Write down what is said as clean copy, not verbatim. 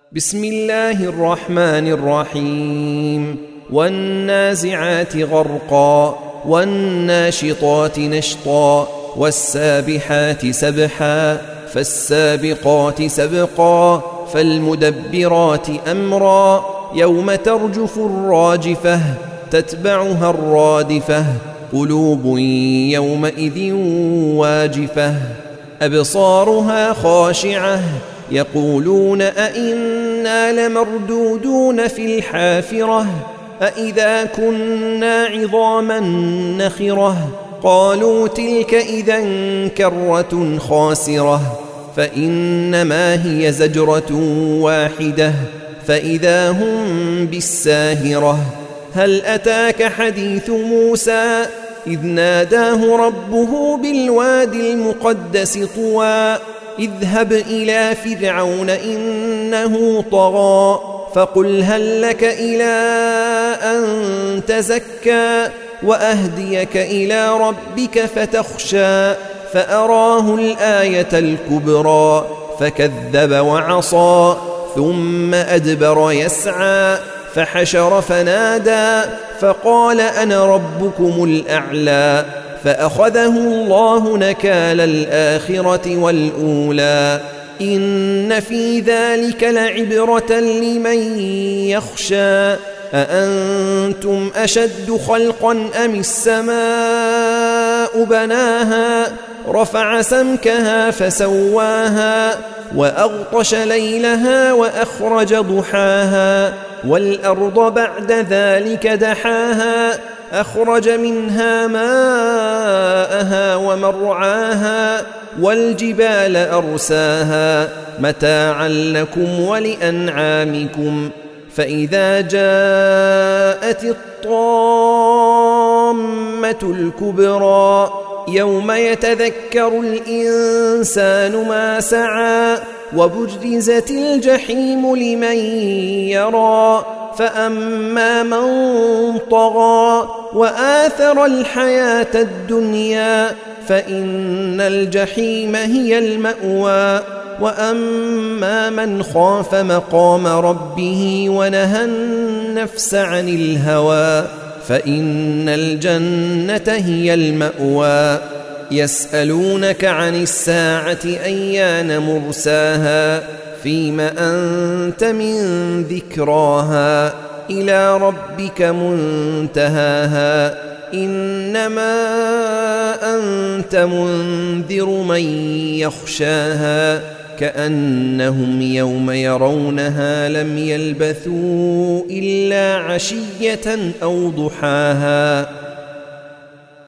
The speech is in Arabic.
بسم الله الرحمن الرحيم والنازعات غرقا والناشطات نشطا والسابحات سبحا فالسابقات سبقا فالمدبرات أمرا يوم ترجف الراجفة تتبعها الرادفة قلوب يومئذ واجفة أبصارها خاشعة يقولون أئنا لمردودون في الحافرة أئذا كنا عظاما نخرة قالوا تلك إذا كرة خاسرة فإنما هي زجرة واحدة فإذا هم بالساهرة هل أتاك حديث موسى إذ ناداه ربه بالوادي المقدس طوى اذهب إلى فرعون إنه طغى فقل هل لك إلى أن تزكى وأهديك إلى ربك فتخشى فأراه الآية الكبرى فكذب وعصى ثم أدبر يسعى فحشر فنادى فقال أنا ربكم الأعلى فأخذه الله نكال الآخرة والأولى إن في ذلك لعبرة لمن يخشى أأنتم أشد خلقا أم السماء بناها رفع سمكها فسواها وأغطش ليلها وأخرج ضحاها والأرض بعد ذلك دحاها أخرج منها ماءها ومرعاها والجبال أرساها متاعا لكم ولأنعامكم فإذا جاءت الطامة الكبرى يوم يتذكر الإنسان ما سعى وبرزت الجحيم لمن يرى فأما من طغى وآثر الحياة الدنيا فإن الجحيم هي المأوى وأما من خاف مقام ربه ونهى النفس عن الهوى فإن الجنة هي المأوى يسألونك عن الساعة أيان مرساها فيم أنت من ذكراها إلى ربك منتهاها إنما أنت منذر من يخشاها كأنهم يوم يرونها لم يلبثوا إلا عشية أو ضحاها